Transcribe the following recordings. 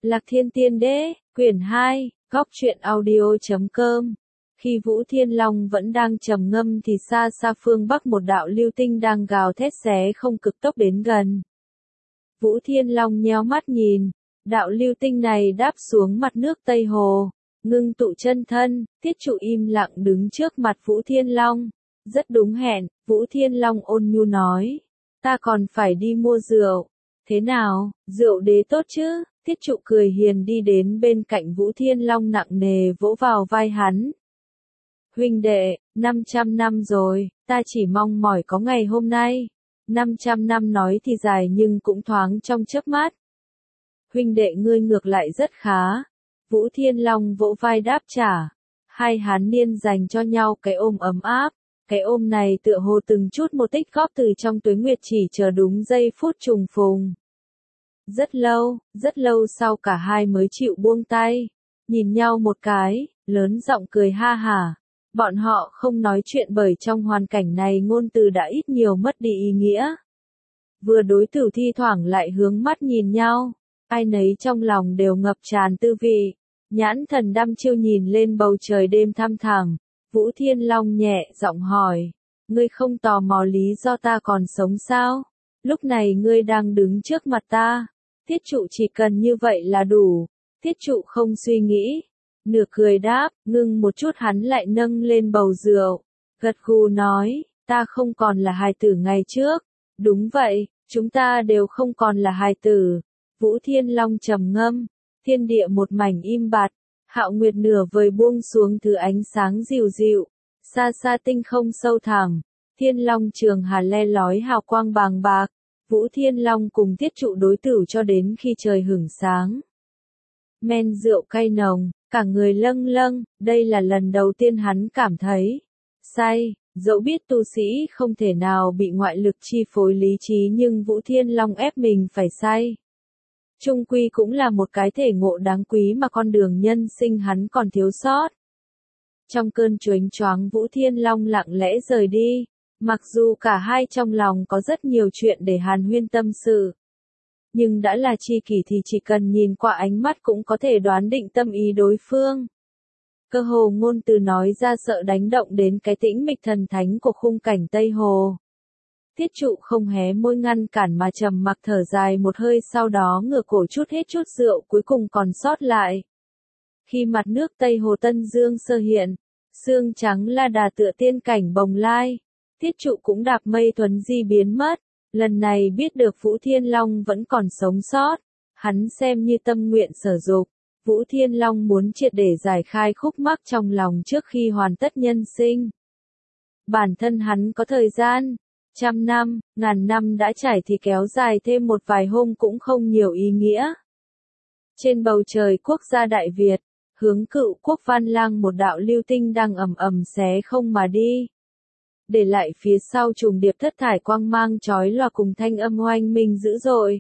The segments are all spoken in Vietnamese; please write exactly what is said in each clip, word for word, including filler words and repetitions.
Lạc Thiên Tiên Đế, quyển hai, góc truyện audio chấm com. Khi Vũ Thiên Long vẫn đang trầm ngâm thì xa xa phương Bắc một đạo lưu tinh đang gào thét xé không cực tốc đến gần. Vũ Thiên Long nheo mắt nhìn, đạo lưu tinh này đáp xuống mặt nước Tây Hồ, ngưng tụ chân thân, Tiết Trụ im lặng đứng trước mặt Vũ Thiên Long. Rất đúng hẹn, Vũ Thiên Long ôn nhu nói, ta còn phải đi mua rượu. Thế nào, rượu đế tốt chứ? Tiết Trụ cười hiền đi đến bên cạnh Vũ Thiên Long nặng nề vỗ vào vai hắn. Huynh đệ, năm trăm năm rồi, ta chỉ mong mỏi có ngày hôm nay. năm trăm năm nói thì dài nhưng cũng thoáng trong chớp mắt. Huynh đệ ngươi ngược lại rất khá. Vũ Thiên Long vỗ vai đáp trả. Hai hán niên dành cho nhau cái ôm ấm áp. Cái ôm này tựa hồ từng chút một tích góp từ trong tuế nguyệt chỉ chờ đúng giây phút trùng phùng. Rất lâu, rất lâu sau cả hai mới chịu buông tay. Nhìn nhau một cái, lớn giọng cười ha hả. Bọn họ không nói chuyện bởi trong hoàn cảnh này ngôn từ đã ít nhiều mất đi ý nghĩa. Vừa đối tử thi thoảng lại hướng mắt nhìn nhau. Ai nấy trong lòng đều ngập tràn tư vị. Nhãn thần đăm chiêu nhìn lên bầu trời đêm thăm thẳm. Vũ Thiên Long nhẹ giọng hỏi. Ngươi không tò mò lý do ta còn sống sao? Lúc này ngươi đang đứng trước mặt ta. Tiết Trụ chỉ cần như vậy là đủ. Tiết Trụ không suy nghĩ. Nửa cười đáp, ngưng một chút hắn lại nâng lên bầu rượu. Gật gù nói, ta không còn là hài tử ngày trước. Đúng vậy, chúng ta đều không còn là hài tử. Vũ Thiên Long trầm ngâm. Thiên địa một mảnh im bặt. Hạo nguyệt nửa vời buông xuống thứ ánh sáng dịu dịu. Xa xa tinh không sâu thẳm. Thiên Long Trường Hà le lói hào quang bàng bạc. Vũ Thiên Long cùng Tiết Trụ đối tử cho đến khi trời hửng sáng. Men rượu cay nồng, cả người lâng lâng, đây là lần đầu tiên hắn cảm thấy say, dẫu biết tu sĩ không thể nào bị ngoại lực chi phối lý trí nhưng Vũ Thiên Long ép mình phải say. Trung quy cũng là một cái thể ngộ đáng quý mà con đường nhân sinh hắn còn thiếu sót. Trong cơn choáng choáng Vũ Thiên Long lặng lẽ rời đi. Mặc dù cả hai trong lòng có rất nhiều chuyện để hàn huyên tâm sự. Nhưng đã là tri kỷ thì chỉ cần nhìn qua ánh mắt cũng có thể đoán định tâm ý đối phương. Cơ hồ ngôn từ nói ra sợ đánh động đến cái tĩnh mịch thần thánh của khung cảnh Tây Hồ. Tiết Trụ không hé môi ngăn cản mà trầm mặc thở dài một hơi sau đó ngửa cổ chút hết chút rượu cuối cùng còn sót lại. Khi mặt nước Tây Hồ Tân Dương sơ hiện, sương trắng la đà tựa tiên cảnh bồng lai. Tiết Trụ cũng đạp mây thuấn di biến mất, lần này biết được Vũ Thiên Long vẫn còn sống sót, hắn xem như tâm nguyện sở dục, Vũ Thiên Long muốn triệt để giải khai khúc mắc trong lòng trước khi hoàn tất nhân sinh. Bản thân hắn có thời gian, trăm năm, ngàn năm đã trải thì kéo dài thêm một vài hôm cũng không nhiều ý nghĩa. Trên bầu trời quốc gia Đại Việt, hướng Cựu Quốc Văn Lang một đạo lưu tinh đang ầm ầm xé không mà đi. Để lại phía sau trùng điệp thất thải quang mang chói lòa cùng thanh âm oanh minh dữ dội.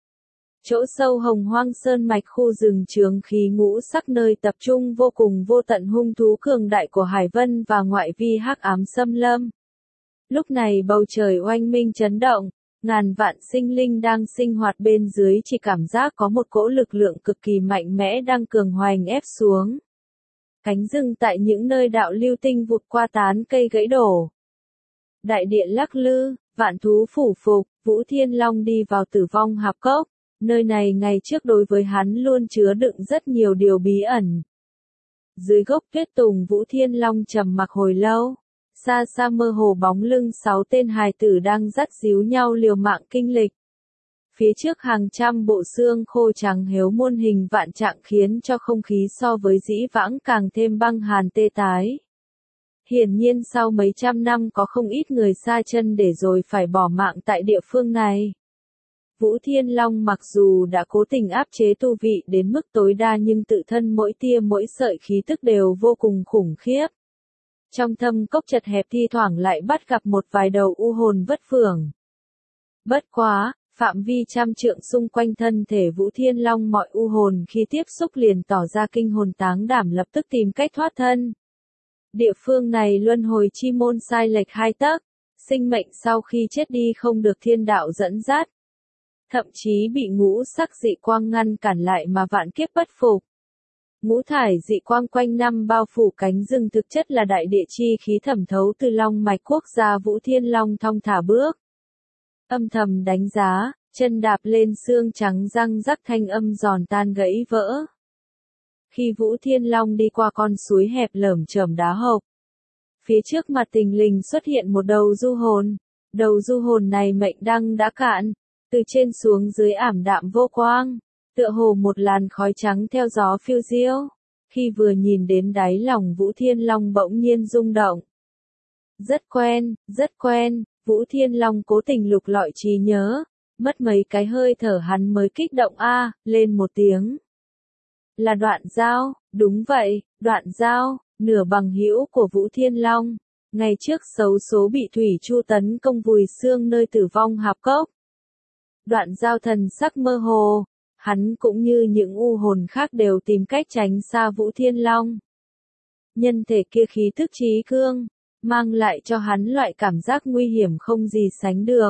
Chỗ sâu Hồng Hoang Sơn mạch khu rừng chướng khí ngũ sắc nơi tập trung vô cùng vô tận hung thú cường đại của Hải Vân và ngoại vi hắc ám xâm lâm. Lúc này bầu trời oanh minh chấn động, ngàn vạn sinh linh đang sinh hoạt bên dưới chỉ cảm giác có một cỗ lực lượng cực kỳ mạnh mẽ đang cường hoành ép xuống. Cánh rừng tại những nơi đạo lưu tinh vụt qua tán cây gãy đổ. Đại địa lắc lư, vạn thú phủ phục, Vũ Thiên Long đi vào Tử Vong Hạp Cốc, nơi này ngày trước đối với hắn luôn chứa đựng rất nhiều điều bí ẩn. Dưới gốc tuyết tùng Vũ Thiên Long trầm mặc hồi lâu, xa xa mơ hồ bóng lưng sáu tên hài tử đang dắt díu nhau liều mạng kinh lịch. Phía trước hàng trăm bộ xương khô trắng héo muôn hình vạn trạng khiến cho không khí so với dĩ vãng càng thêm băng hàn tê tái. Hiển nhiên sau mấy trăm năm có không ít người xa chân để rồi phải bỏ mạng tại địa phương này. Vũ Thiên Long mặc dù đã cố tình áp chế tu vị đến mức tối đa nhưng tự thân mỗi tia mỗi sợi khí tức đều vô cùng khủng khiếp. Trong thâm cốc chật hẹp thi thoảng lại bắt gặp một vài đầu u hồn vất phưởng. Bất quá, phạm vi trăm trượng xung quanh thân thể Vũ Thiên Long mọi u hồn khi tiếp xúc liền tỏ ra kinh hồn táng đảm lập tức tìm cách thoát thân. Địa phương này luân hồi chi môn sai lệch hai tấc, sinh mệnh sau khi chết đi không được thiên đạo dẫn dắt. thậm chí bị ngũ sắc dị quang ngăn cản lại mà vạn kiếp bất phục. Ngũ thải dị quang quanh năm bao phủ cánh rừng thực chất là đại địa chi khí thẩm thấu từ long mạch quốc gia. Vũ Thiên Long thong thả bước, âm thầm đánh giá, chân đạp lên xương trắng răng rắc thanh âm giòn tan gãy vỡ. Khi Vũ Thiên Long đi qua con suối hẹp lởm chởm đá hộc, phía trước mặt tình lình xuất hiện một đầu du hồn. Đầu du hồn này mệnh đăng đã cạn, từ trên xuống dưới ảm đạm vô quang, tựa hồ một làn khói trắng theo gió phiêu diêu. Khi vừa nhìn đến đáy lòng Vũ Thiên Long bỗng nhiên rung động. Rất quen, rất quen, Vũ Thiên Long cố tình lục lọi trí nhớ, mất mấy cái hơi thở hắn mới kích động a, lên một tiếng. Là Đoạn Giao, đúng vậy, Đoạn Giao, nửa bằng hữu của Vũ Thiên Long. Ngày trước xấu số bị Thủy Chu tấn công vùi xương nơi tử vong hạp cốc. Đoạn Giao thần sắc mơ hồ, hắn cũng như những u hồn khác đều tìm cách tránh xa Vũ Thiên Long. Nhân thể kia khí tức trí cương, mang lại cho hắn loại cảm giác nguy hiểm không gì sánh được.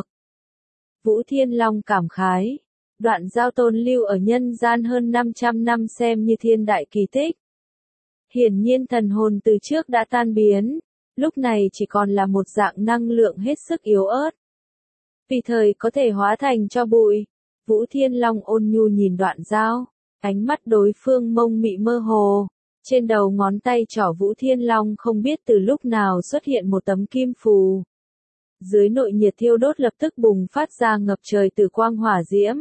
Vũ Thiên Long cảm khái, Đoạn Giao tôn lưu ở nhân gian hơn năm trăm năm xem như thiên đại kỳ tích. Hiển nhiên thần hồn từ trước đã tan biến, lúc này chỉ còn là một dạng năng lượng hết sức yếu ớt. Vì thời có thể hóa thành cho bụi, Vũ Thiên Long ôn nhu nhìn Đoạn Giao, ánh mắt đối phương mông mị mơ hồ. Trên đầu ngón tay trỏ Vũ Thiên Long không biết từ lúc nào xuất hiện một tấm kim phù. Dưới nội nhiệt thiêu đốt lập tức bùng phát ra ngập trời từ quang hỏa diễm.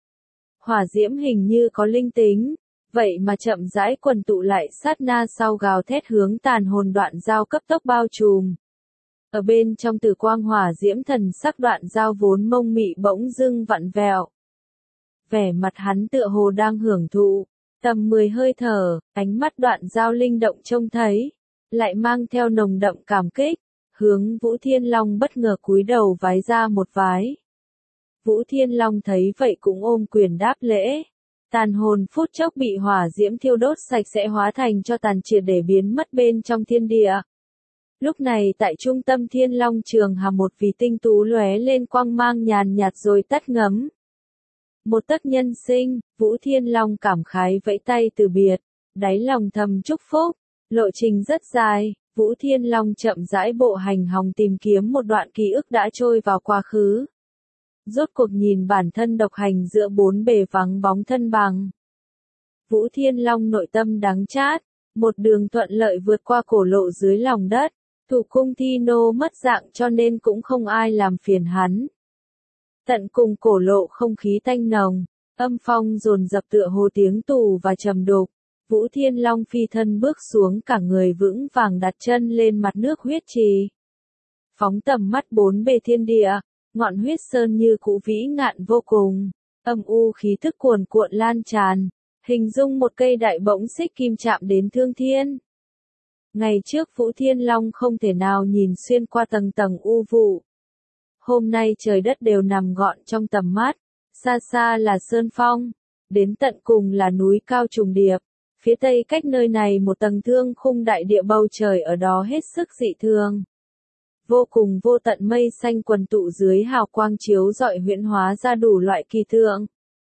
Hỏa diễm hình như có linh tính, vậy mà chậm rãi quần tụ lại sát na sau gào thét hướng tàn hồn Đoạn Giao cấp tốc bao trùm. Ở bên trong từ quang hỏa diễm thần sắc Đoạn Giao vốn mông mị bỗng dưng vặn vẹo. Vẻ mặt hắn tựa hồ đang hưởng thụ, tầm mười hơi thở, ánh mắt Đoạn Giao linh động trông thấy, lại mang theo nồng đậm cảm kích, hướng Vũ Thiên Long bất ngờ cúi đầu vái ra một vái. Vũ Thiên Long thấy vậy cũng ôm quyền đáp lễ. Tàn hồn phút chốc bị hỏa diễm thiêu đốt sạch sẽ hóa thành cho tàn triệt để biến mất bên trong thiên địa. Lúc này tại trung tâm Thiên Long Trường Hà một vì tinh tú lóe lên quang mang nhàn nhạt rồi tắt ngấm. Một tấc nhân sinh, Vũ Thiên Long cảm khái vẫy tay từ biệt, đáy lòng thầm chúc phúc. Lộ trình rất dài, Vũ Thiên Long chậm rãi bộ hành hòng tìm kiếm một đoạn ký ức đã trôi vào quá khứ. Rốt cuộc nhìn bản thân độc hành giữa bốn bề vắng bóng thân bằng. Vũ Thiên Long nội tâm đắng chát, một đường thuận lợi vượt qua cổ lộ dưới lòng đất, thủ cung Thi Nô mất dạng cho nên cũng không ai làm phiền hắn. Tận cùng cổ lộ không khí tanh nồng, âm phong dồn dập tựa hồ tiếng tù và trầm đục. Vũ Thiên Long phi thân bước xuống cả người vững vàng đặt chân lên mặt nước huyết trì. Phóng tầm mắt bốn bề thiên địa, ngọn huyết sơn như cũ vĩ ngạn vô cùng, âm u khí tức cuồn cuộn lan tràn, hình dung một cây đại bổng xích kim chạm đến thương thiên. Ngày trước Vũ Thiên Long không thể nào nhìn xuyên qua tầng tầng u vụ. Hôm nay trời đất đều nằm gọn trong tầm mắt, xa xa là sơn phong, đến tận cùng là núi cao trùng điệp. Phía tây cách nơi này một tầng thương khung đại địa bầu trời ở đó hết sức dị thường. Vô cùng vô tận mây xanh quần tụ dưới hào quang chiếu rọi huyễn hóa ra đủ loại kỳ tượng.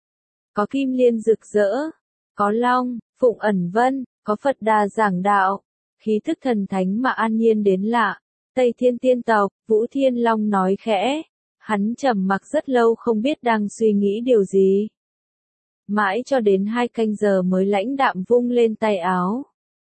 Có kim liên rực rỡ, có long, phụng ẩn vân, có Phật Đà giảng đạo, khí thức thần thánh mà an nhiên đến lạ. Tây Thiên tiên tộc, Vũ Thiên Long nói khẽ, hắn trầm mặc rất lâu không biết đang suy nghĩ điều gì. Mãi cho đến hai canh giờ mới lãnh đạm vung lên tay áo.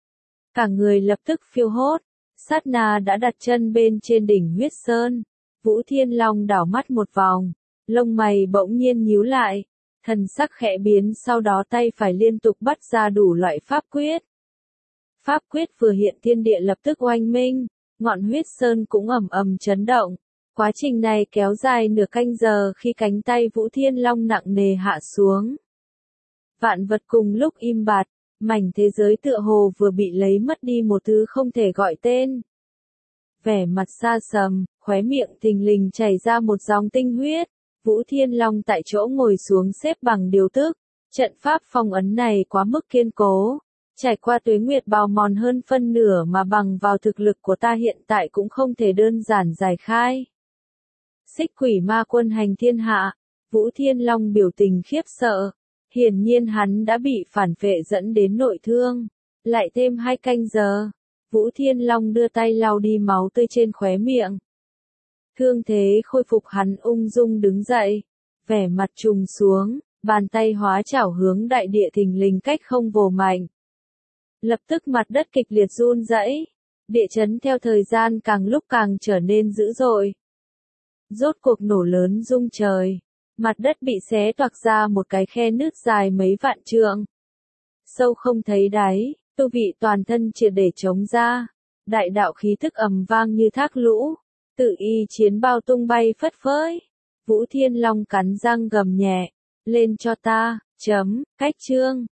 Cả người lập tức phiêu hốt, sát na đã đặt chân bên trên đỉnh huyết sơn. Vũ Thiên Long đảo mắt một vòng, lông mày bỗng nhiên nhíu lại, thần sắc khẽ biến sau đó tay phải liên tục bắt ra đủ loại pháp quyết. Pháp quyết vừa hiện thiên địa lập tức oanh minh, ngọn huyết sơn cũng ầm ầm chấn động. Quá trình này kéo dài nửa canh giờ khi cánh tay Vũ Thiên Long nặng nề hạ xuống. Vạn vật cùng lúc im bặt, mảnh thế giới tựa hồ vừa bị lấy mất đi một thứ không thể gọi tên. Vẻ mặt xa sầm, khóe miệng thình lình chảy ra một dòng tinh huyết. Vũ Thiên Long tại chỗ ngồi xuống xếp bằng điều tức. Trận pháp phong ấn này quá mức kiên cố. Trải qua tuế nguyệt bào mòn hơn phân nửa mà bằng vào thực lực của ta hiện tại cũng không thể đơn giản giải khai. Xích quỷ ma quân hành thiên hạ, Vũ Thiên Long biểu tình khiếp sợ. Hiển nhiên hắn đã bị phản vệ dẫn đến nội thương. Lại thêm hai canh giờ. Vũ Thiên Long đưa tay lau đi máu tươi trên khóe miệng. Thương thế khôi phục, hắn ung dung đứng dậy. Vẻ mặt trùng xuống, bàn tay hóa chảo hướng đại địa thình lình cách không vồ mạnh. Lập tức mặt đất kịch liệt run rẩy. Địa chấn theo thời gian càng lúc càng trở nên dữ dội. Rốt cuộc nổ lớn rung trời. Mặt đất bị xé toạc ra một cái khe nứt dài mấy vạn trượng. Sâu không thấy đáy, tu vị toàn thân triệt để trống ra. Đại đạo khí thức ầm vang như thác lũ. Tự y chiến bao tung bay phất phới. Vũ Thiên Long cắn răng gầm nhẹ. Lên cho ta, chấm, cách chương.